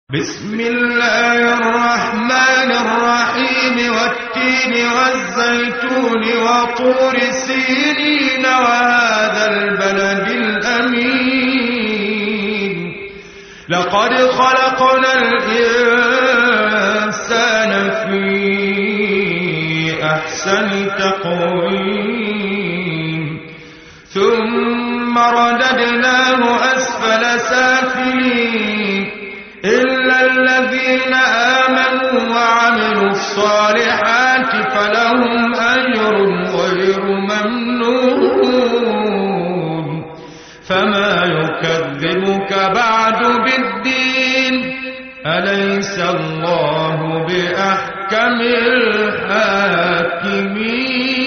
بسم الله الرحمن الرحيم والتين والزيتون وطور سينين وهذا البلد الأمين لقد خلقنا الإنسان في أحسن تقويم ثم رددناه أسفل سافلين إلا الذين آمنوا وعملوا الصالحات فلهم أجر غير ممنون فما يكذبك بعد بالدين أليس الله بأحكم الحاكمين.